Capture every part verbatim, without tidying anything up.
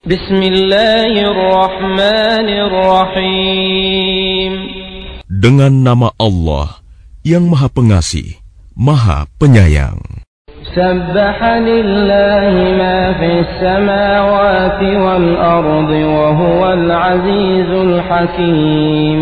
Bismillahirrahmanirrahim. Dengan nama Allah yang Maha Pengasih, Maha Penyayang. Sabbaha lillahi ma fis samawati wal ardi wa huwal azizul hakim.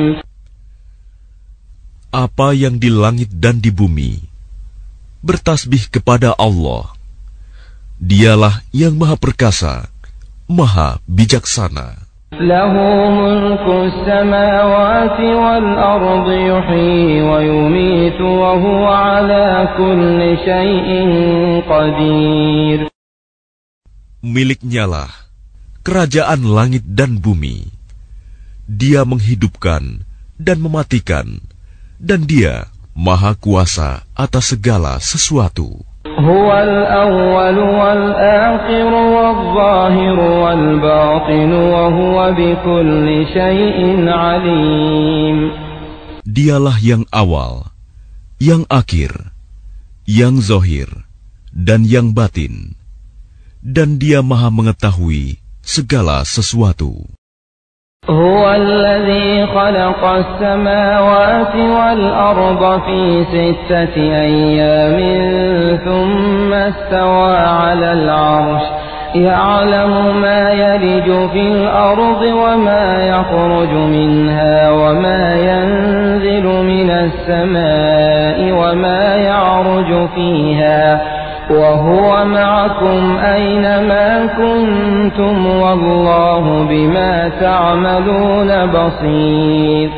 Apa yang di langit dan di bumi bertasbih kepada Allah. Dialah yang Maha Perkasa, Maha Bijaksana. Lahu mulku samawati wal ardi yuhyi wa yumitu wa huwa ala kulli syai'in qadir. Miliknyalah kerajaan langit dan bumi. Dia menghidupkan dan mematikan, dan Dia Maha Kuasa atas segala sesuatu. Huwal awwal wal akhir wal zahir wal batin wa huwa bikulli syai'in alim. Dialah yang awal, yang akhir, yang zahir, dan yang batin, dan Dia Maha mengetahui segala sesuatu. هو الذي خلق السماوات والأرض في ستة أيام ثم استوى على العرش يعلم ما يلج في الأرض وما يخرج منها وما ينزل من السماء وما يعرج فيها وهو معكم أينما كنتم والله بما تعملون بصير.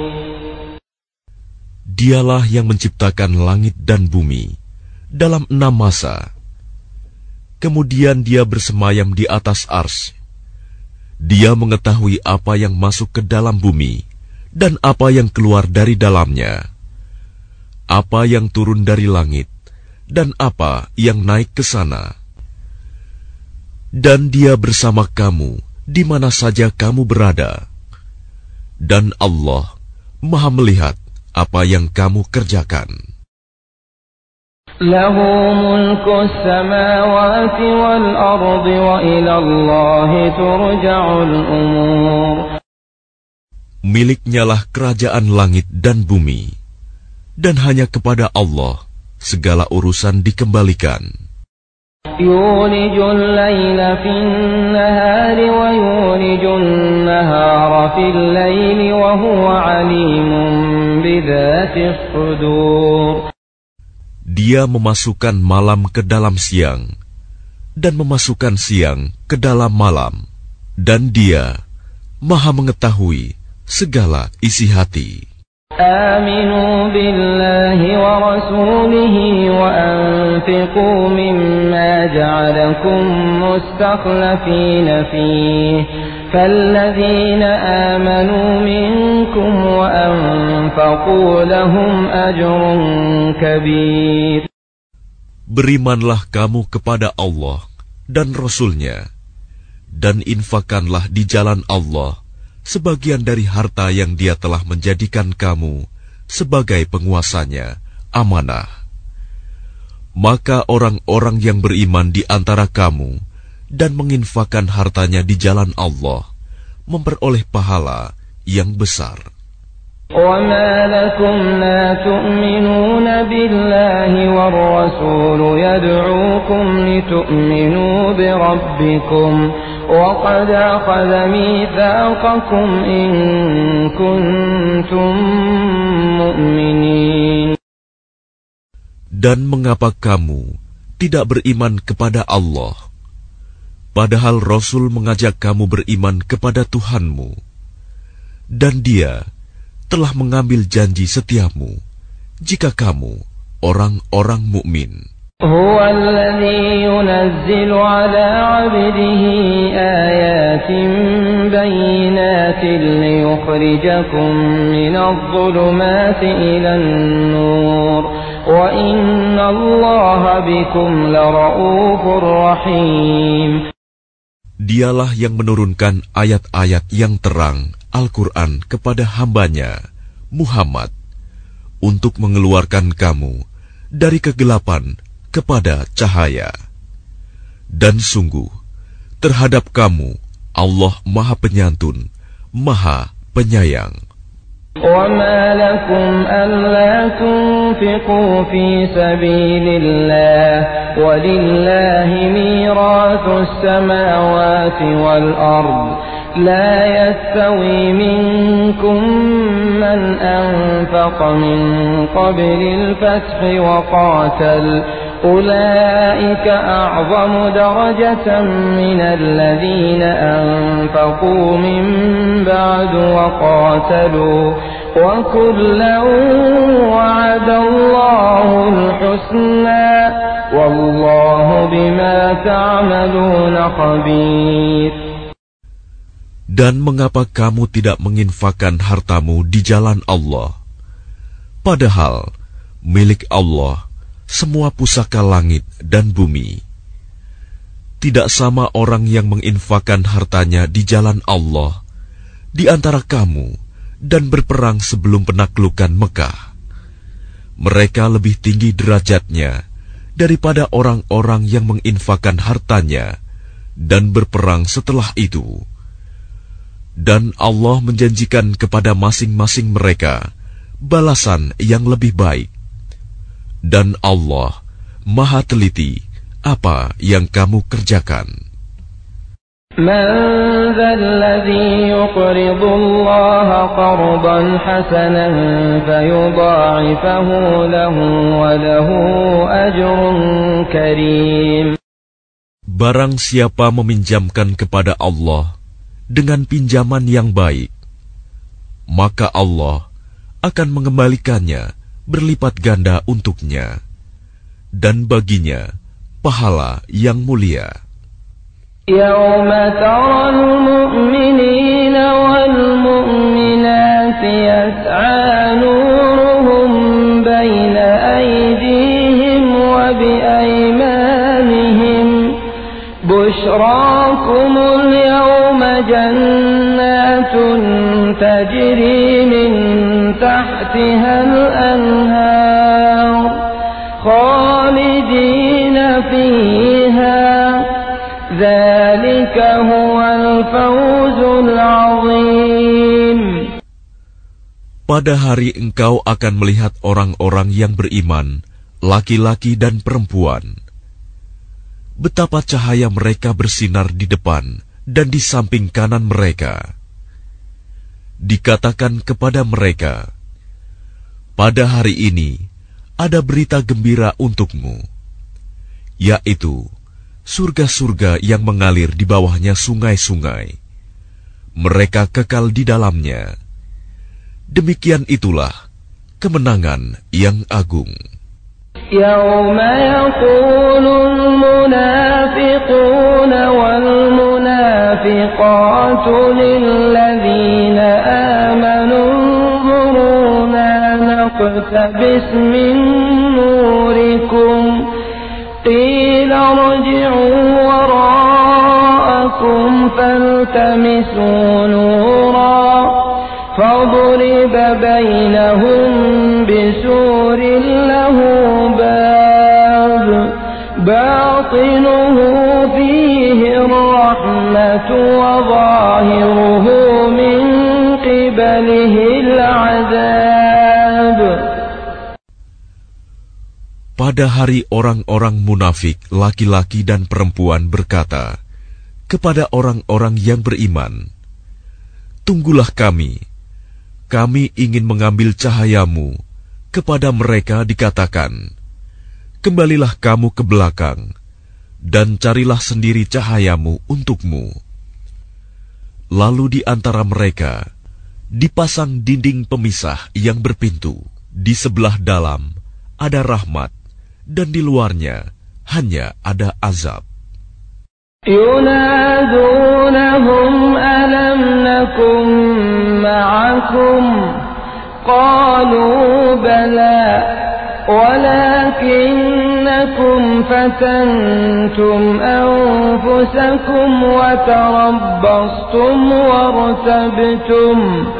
Dialah yang menciptakan langit dan bumi dalam enam masa. Kemudian Dia bersemayam di atas ars. Dia mengetahui apa yang masuk ke dalam bumi dan apa yang keluar dari dalamnya, apa yang turun dari langit dan apa yang naik ke sana. Dan Dia bersama kamu di mana saja kamu berada. Dan Allah Maha melihat apa yang kamu kerjakan. Lahu mulku samawati wal ardi wa ila Allahi turja'ul umur. Miliknyalah kerajaan langit dan bumi, dan hanya kepada Allah segala urusan dikembalikan. Yulijul laila fin nahari wa yulijul nahara fil laili wa huwa alimun bidzatis sudur. Dia memasukkan malam ke dalam siang dan memasukkan siang ke dalam malam, dan Dia Maha mengetahui segala isi hati. آمنوا بالله ورسوله وأنفقوا مما جعلكم مستخلفين فيه فالذين آمنوا منكم وأنفقوا لهم أجر كبير. Berimanlah kamu kepada Allah dan Rasul-Nya, dan infakkanlah di jalan Allah sebagian dari harta yang Dia telah menjadikan kamu sebagai penguasanya, amanah. Maka orang-orang yang beriman di antara kamu dan menginfakkan hartanya di jalan Allah memperoleh pahala yang besar. وَمَا لَكُمْ لَا تُؤْمِنُونَ بِاللَّهِ وَالرَّسُولُ يَدْعُوكُمْ لِتُؤْمِنُوا بِرَبِّكُمْ وَقَدْ أَخَذَ مِيثَاقَكُمْ إِن كُنتُم مُّؤْمِنِينَ. Dan mengapa kamu tidak beriman kepada Allah, padahal Rasul mengajak kamu beriman kepada Tuhanmu, dan Dia telah mengambil janji setiamu jika kamu orang-orang mukmin. هو الذي ينزل على عبده آيات بينات ليخرجكم من الظلمات إلى النور وإن الله بكم لرؤوف رحيم. Dialah yang menurunkan ayat-ayat yang terang Al-Quran kepada hambanya, Muhammad, untuk mengeluarkan kamu dari kegelapan kepada cahaya. Dan sungguh, terhadap kamu Allah Maha Penyantun, Maha Penyayang. وَمَا لَكُمْ أَلَّا تُنْفِقُوا فِي سَبِيلِ اللَّهِ وَلِلَّهِ مِيرَاثُ السَّمَاوَاتِ وَالْأَرْضِ لَا يَسْتَوِي مِنكُم مَّنْ أَنفَقَ مِن قَبْلِ الْفَتْحِ وَقَاتَلَ أُولَئِكَ أَعْظَمُ دَرَجَةً مِنَ الَّذِينَ أَنفَقُوا مِن بَعْدُ وَقَاتَلُوا وَكُلًّا وَعَدَ اللَّهُ الْحُسْنَى وَاللَّهُ بِمَا تَعْمَلُونَ خَبِيرٌ. Dan mengapa kamu tidak menginfakkan hartamu di jalan Allah? Padahal milik Allah semua pusaka langit dan bumi. Tidak sama orang yang menginfakkan hartanya di jalan Allah di antara kamu dan berperang sebelum penaklukan Mekah. Mereka lebih tinggi derajatnya daripada orang-orang yang menginfakkan hartanya dan berperang setelah itu. Dan Allah menjanjikan kepada masing-masing mereka balasan yang lebih baik. Dan Allah Maha teliti apa yang kamu kerjakan. Man dzalladzi yuqridu Allah qardan hasanan fayudha'ifahu lahu wa lahu ajrun karim. Barang siapa meminjamkan kepada Allah dengan pinjaman yang baik, maka Allah akan mengembalikannya berlipat ganda untuknya, dan baginya pahala yang mulia. Yauma taral mu'minina wal mu'minati yas'a nuruhum baina aydihim wa bi aymanihim bushrakumul yawma jannatun tajri min tahtiha al-anhar khalidina fiha dzalika huwal fawzul 'azim. Pada hari engkau akan melihat orang-orang yang beriman, laki-laki dan perempuan, betapa cahaya mereka bersinar di depan dan di samping kanan mereka. Dikatakan kepada mereka, pada hari ini ada berita gembira untukmu, yaitu surga-surga yang mengalir di bawahnya sungai-sungai. Mereka kekal di dalamnya. Demikian itulah kemenangan yang agung. يوم يقول المنافقون والمنافقات للذين آمنوا انظرونا نقتبس من نوركم قيل ارجعوا وراءكم فالتمسوا نورا فضرب بينهم بسور له باب باطنه فيه الرحمة وظاهره من قبله العذاب. Pada hari orang-orang munafik, laki-laki dan perempuan berkata kepada orang-orang yang beriman, tunggulah kami, kami ingin mengambil cahayamu. Kepada mereka dikatakan, kembalilah kamu ke belakang, dan carilah sendiri cahayamu untukmu. Lalu di antara mereka dipasang dinding pemisah yang berpintu. Di sebelah dalam ada rahmat, dan di luarnya hanya ada azab. Yunadunahum alam nakum ma'akum qalu bala walakinnakum fatantum anfusakum wa tarabbastum wartabtum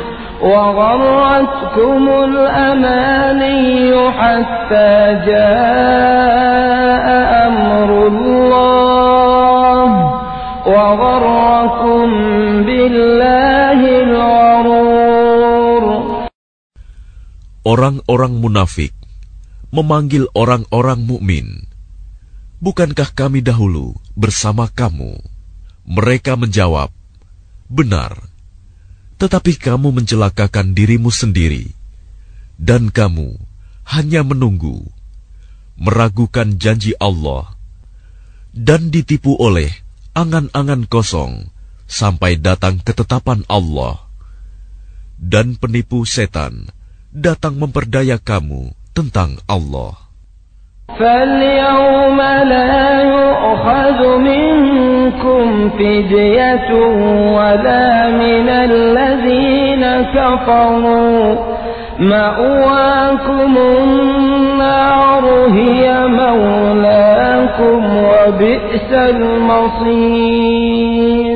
وغرتكم الأماني حتى جاء أمر الله وغركم بالله الغرور. Orang-orang munafik memanggil orang-orang mukmin, "Bukankah kami dahulu bersama kamu?" Mereka menjawab, "Benar, tetapi kamu mencelakakan dirimu sendiri, dan kamu hanya menunggu, meragukan janji Allah, dan ditipu oleh angan-angan kosong sampai datang ketetapan Allah. Dan penipu setan datang memperdaya kamu tentang Allah." فَالْيَوْمَ لَا يُؤْخَذُ مِنكُمْ فِدْيَةٌ وَلَا مِنَ الَّذِينَ كَفَرُوا مَأْوَاكُمُ النَّارُ هِيَ مَوْلَاكُمْ وَبِئْسَ الْمَصِيرُ.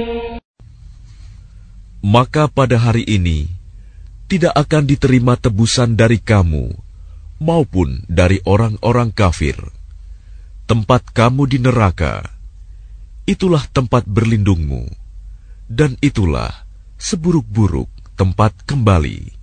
Maka pada hari ini tidak akan diterima tebusan dari kamu maupun dari orang-orang kafir. Tempat kamu di neraka, itulah tempat berlindungmu, dan itulah seburuk-buruk tempat kembali.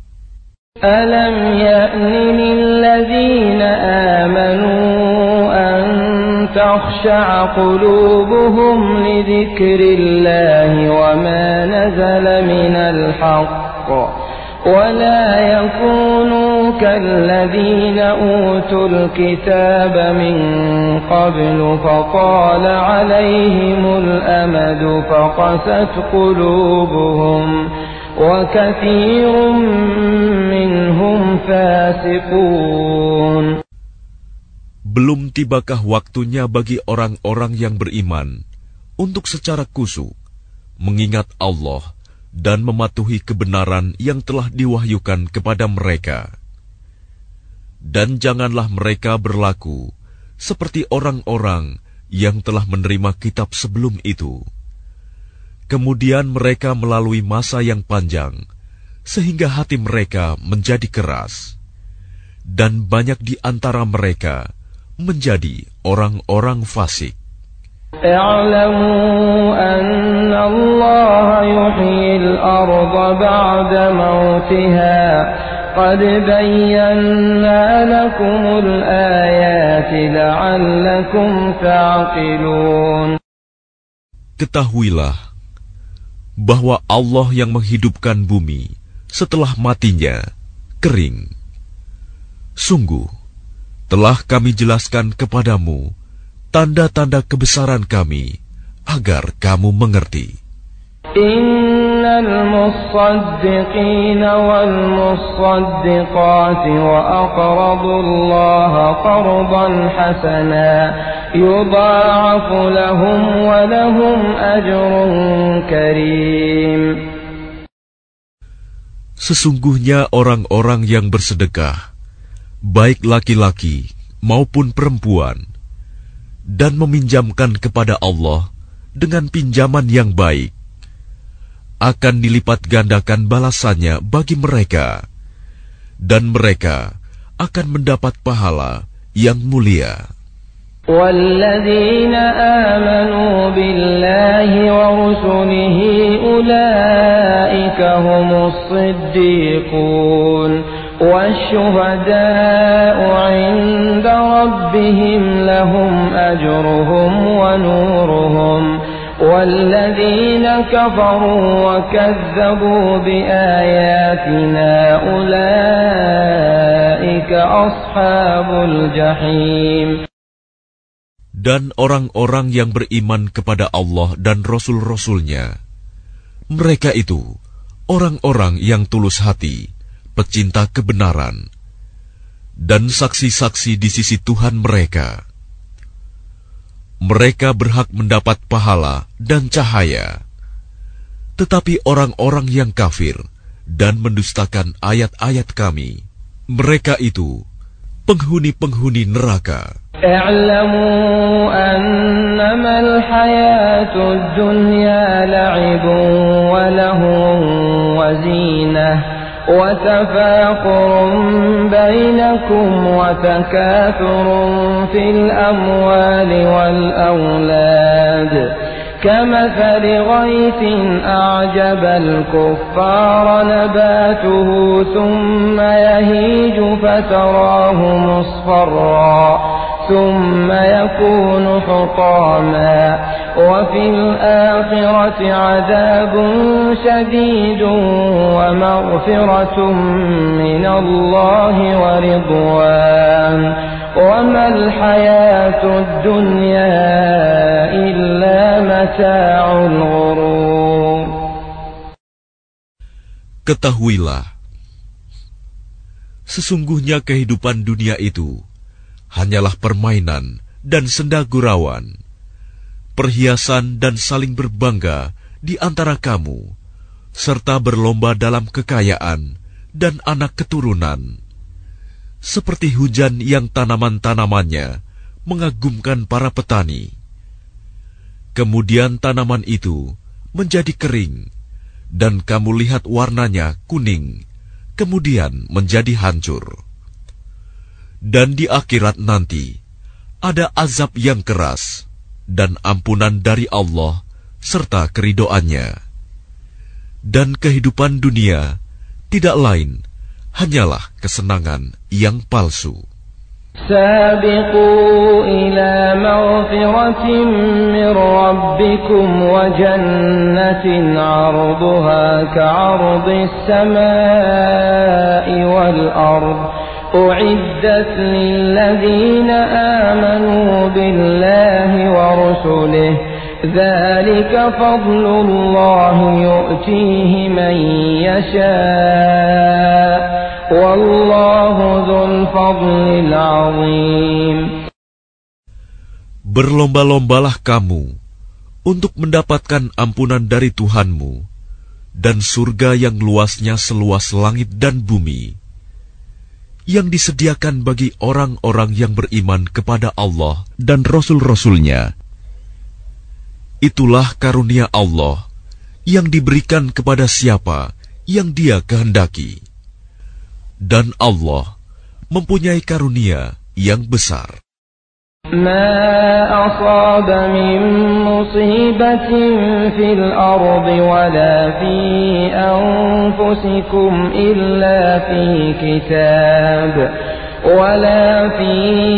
أَلَمْ يَأْنِ لِلَّذِينَ آمَنُوا أَن تَخْشَعَ قُلُوبُهُمْ لِذِكْرِ اللَّهِ وَمَا نَزَلَ مِنَ الْحَقِّ وَلَا يَكُونُوا كَالَّذِينَ أُوتُوا الْكِتَابَ مِنْ قَبْلُ فَطَالَ عَلَيْهِمُ الْأَمَدُ فَقَسَتْ قُلُوبُهُمْ وَكَثِيرٌ مِّنْهُمْ فَاسِقُونَ. Belum tibakah waktunya bagi orang-orang yang beriman untuk secara khusyuk mengingat Allah dan mematuhi kebenaran yang telah diwahyukan kepada mereka. Dan janganlah mereka berlaku seperti orang-orang yang telah menerima kitab sebelum itu. Kemudian mereka melalui masa yang panjang, sehingga hati mereka menjadi keras. Dan banyak di antara mereka menjadi orang-orang fasik. اعلموا أن الله يحيي الأرض بعد موتها قد بينا لكم الآيات لعلكم تعقلون. Ketahuilah bahwa Allah yang menghidupkan bumi setelah matinya kering. Sungguh telah kami jelaskan kepadamu tanda-tanda kebesaran kami, agar kamu mengerti. Innal musaddiqina wal musaddiqati wa aqradullaha qardan hasana yudha'afu lahum wa lahum ajrun karim. Sesungguhnya orang-orang yang bersedekah, baik laki-laki maupun perempuan, dan meminjamkan kepada Allah dengan pinjaman yang baik, akan dilipat gandakan balasannya bagi mereka, dan mereka akan mendapat pahala yang mulia. وَالَّذِينَ آمَنُوا بِاللَّهِ وَرُسُلِهِ أُولَئِكَ هُمُ الصِّدِّيقُونَ وَالشُّهَدَاءُ عِندَ رَبِّهِمْ لَهُمْ أَجْرُهُمْ وَنُورُهُمْ وَالَّذِينَ كَفَرُوا وَكَذَّبُوا بِآيَاتِنَا أُولَئِكَ أَصْحَابُ الْجَحِيمِ. Dan orang-orang yang beriman kepada Allah dan Rasul-Rasulnya, mereka itu orang-orang yang tulus hati, pecinta kebenaran, dan saksi-saksi di sisi Tuhan mereka. Mereka berhak mendapat pahala dan cahaya. Tetapi orang-orang yang kafir dan mendustakan ayat-ayat kami, mereka itu penghuni-penghuni neraka. اعلموا أنما الحياة الدنيا لعب ولهو وزينة وتفاخر بينكم وتكاثر في الأموال والأولاد كمثل غيث أعجب الكفار نباته ثم يهيج فتراه مصفرا ثم يكون حطاما وفي الآخرة عذاب شديد ومغفرة من الله ورضوان وما الحياة الدنيا إلا متاع الغرور. Ketahuilah, sesungguhnya kehidupan dunia itu hanyalah permainan dan senda gurauan, perhiasan dan saling berbangga di antara kamu, serta berlomba dalam kekayaan dan anak keturunan. Seperti hujan yang tanaman-tanamannya mengagumkan para petani. Kemudian tanaman itu menjadi kering, dan kamu lihat warnanya kuning, kemudian menjadi hancur. Dan di akhirat nanti, ada azab yang keras, dan ampunan dari Allah, serta keridoannya. Dan kehidupan dunia tidak lain hanyalah kesenangan yang palsu. سابقوا إلى مغفرة من ربكم وجنة عرضها كعرض السماء والأرض أعدت للذين آمنوا بالله ورسله ذلك فضل الله يؤتيه من يشاء والله ذو الفضل العظيم. Berlomba-lombalah kamu untuk mendapatkan ampunan dari Tuhanmu dan surga yang luasnya seluas langit dan bumi, yang disediakan bagi orang-orang yang beriman kepada Allah dan Rasul-Rasulnya. Itulah karunia Allah yang diberikan kepada siapa yang Dia kehendaki. Dan Allah mempunyai karunia yang besar. ما أصاب من مصيبة في الأرض ولا في أنفسكم إلا في كتاب ولا في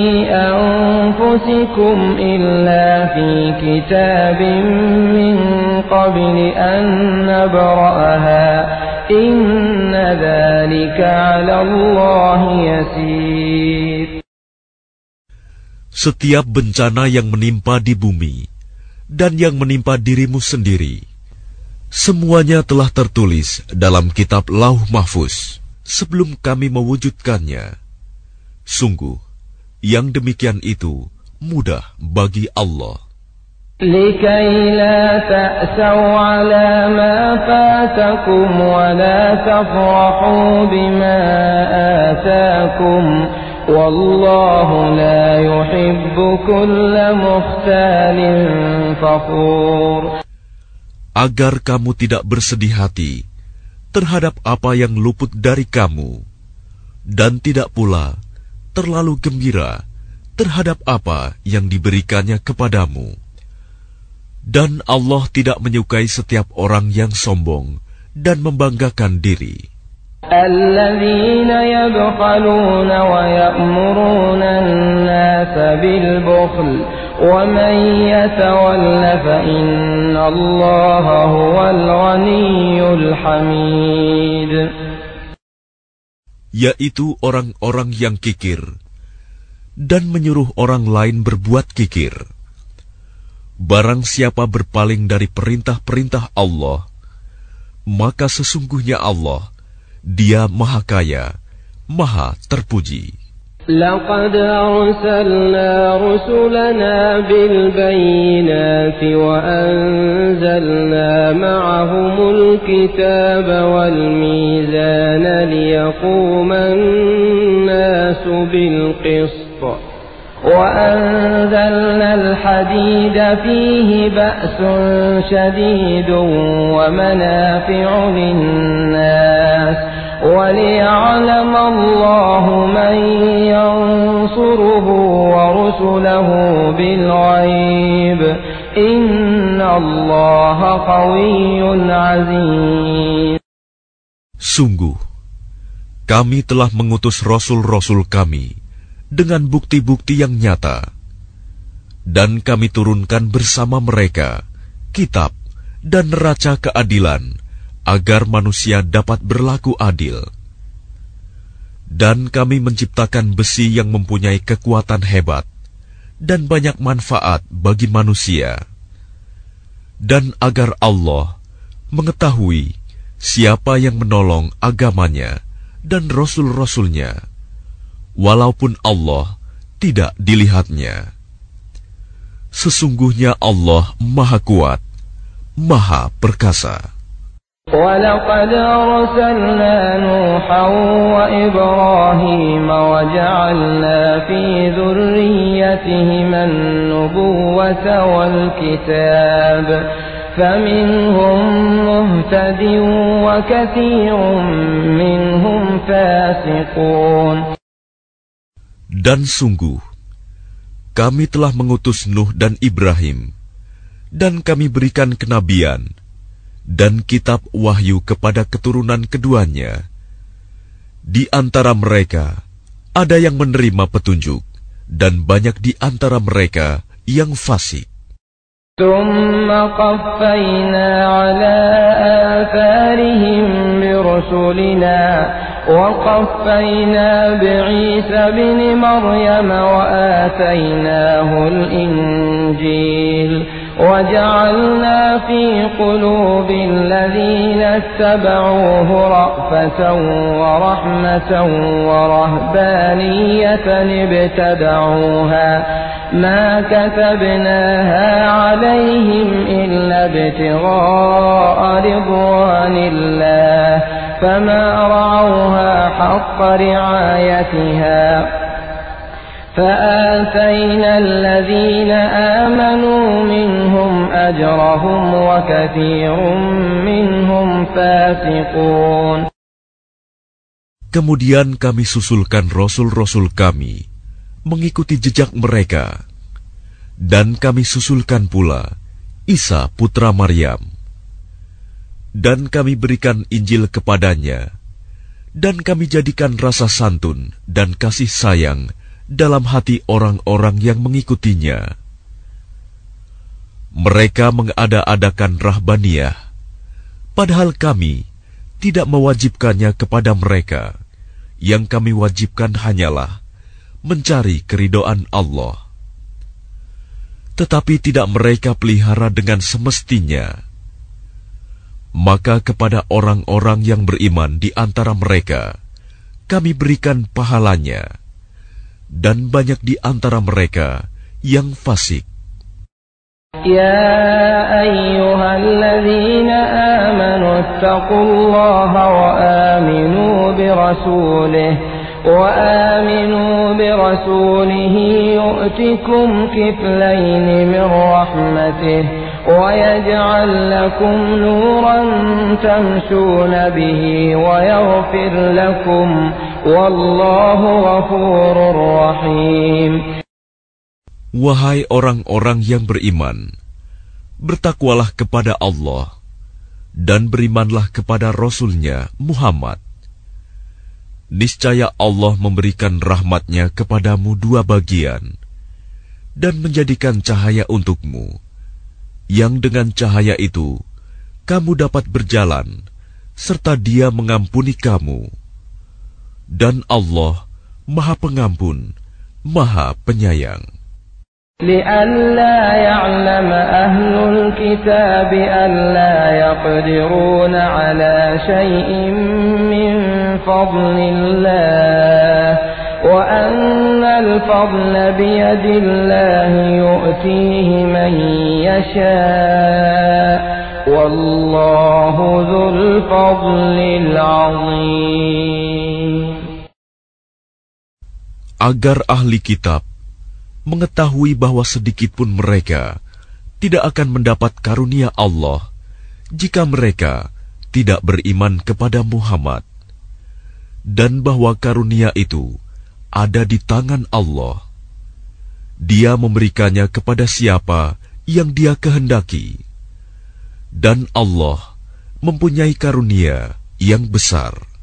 أنفسكم إلا في كتاب من قبل أن نبرأها إن ذلك على الله يسير. Setiap bencana yang menimpa di bumi dan yang menimpa dirimu sendiri, semuanya telah tertulis dalam kitab Lauh Mahfuz sebelum kami mewujudkannya. Sungguh, yang demikian itu mudah bagi Allah. لكي لا تأسوا على ما فاتكم ولا تفرحوا بما آتاكم والله لا يحب كل مختال فخور. Agar kamu tidak bersedih hati terhadap apa yang luput dari kamu, dan tidak pula terlalu gembira terhadap apa yang diberikannya kepadamu. Dan Allah tidak menyukai setiap orang yang sombong dan membanggakan diri. الذين يبخلون ويأمرون الناس بالبخل ومن يتول فإن الله هو الغني الحميد. Yaitu orang-orang yang kikir dan menyuruh orang lain berbuat kikir. Barang siapa berpaling dari perintah-perintah Allah, maka sesungguhnya Allah, Dia Maha Kaya, Maha Terpuji. لقد أرسلنا رسلنا بالبينات وأنزلنا معهم الكتاب والميزان ليقوم الناس بالقسط وأنزلنا الحديد فيه بأس شديد ومنافع للناس وليعلم الله من ينصره ورسله بالغيب إن الله قوي عزيز. Sungguh, kami telah mengutus rasul-rasul kami dengan bukti-bukti yang nyata, dan kami turunkan bersama mereka kitab dan neraca keadilan agar manusia dapat berlaku adil. Dan kami menciptakan besi yang mempunyai kekuatan hebat dan banyak manfaat bagi manusia, dan agar Allah mengetahui siapa yang menolong agamanya dan rasul-rasulnya, walaupun Allah tidak dilihatnya. Sesungguhnya Allah Maha Kuat, Maha Perkasa. وَلَقَدْ أَرْسَلْنَا نُوحًا وَإِبْرَاهِيمَ وَجَعَلْنَا فِي ذُرِّيَّتِهِمَا النُّبُوَّةَ وَالْكِتَابَ فَمِنْهُمْ مُهْتَدٍ وَكَثِيرٌ مِّنْهُمْ فَاسِقُونَ. Dan sungguh, kami telah mengutus Nuh dan Ibrahim, dan kami berikan kenabian dan kitab wahyu kepada keturunan keduanya. Di antara mereka ada yang menerima petunjuk, dan banyak di antara mereka yang fasik. ثم قفينا على آثارهم برسلنا وقفينا بعيسى بن مريم وآتيناه الإنجيل وجعلنا في قلوب الذين اتبعوه رأفة ورحمة ورهبانية ابتدعوها ما كتبناها عليهم إلا ابتغاء رضوان الله فما رعوها حق رعايتها فآتينا الذين آمنوا منهم أجرهم وكثير منهم فاسقون. Kemudian kami susulkan rasul-rasul kami mengikuti jejak mereka, dan kami susulkan pula Isa putra Maryam, dan kami berikan Injil kepadanya, dan kami jadikan rasa santun dan kasih sayang dalam hati orang-orang yang mengikutinya. Mereka mengada-adakan rahbaniyah, padahal kami tidak mewajibkannya kepada mereka. Yang kami wajibkan hanyalah mencari keridhaan Allah. Tetapi tidak mereka pelihara dengan semestinya. Maka kepada orang-orang yang beriman di antara mereka, kami berikan pahalanya, dan banyak di antara mereka yang fasik. Ya ayyuhalladzina amanu ittaqullaha wa aminu birasulihi وآمنوا برسوله يؤتكم كفلين من رحمته ويجعل لكم نورا تمشون به ويغفر لكم والله غفور رحيم. Wahai orang-orang yang beriman, bertakwalah kepada Allah dan berimanlah kepada Rasul-Nya Muhammad. Niscaya Allah memberikan rahmat-Nya kepadamu dua bagian, dan menjadikan cahaya untukmu, yang dengan cahaya itu kamu dapat berjalan, serta Dia mengampuni kamu. Dan Allah Maha Pengampun, Maha Penyayang. لئلا يعلم أهل الكتاب ألا يقدرون على شيء من فضل الله وأن الفضل بيد الله يؤتيه من يشاء والله ذو الفضل العظيم. Agar ahli kitab mengetahui bahwa sedikitpun mereka tidak akan mendapat karunia Allah jika mereka tidak beriman kepada Muhammad, dan bahwa karunia itu ada di tangan Allah. Dia memberikannya kepada siapa yang Dia kehendaki, Dan Allah mempunyai karunia yang besar.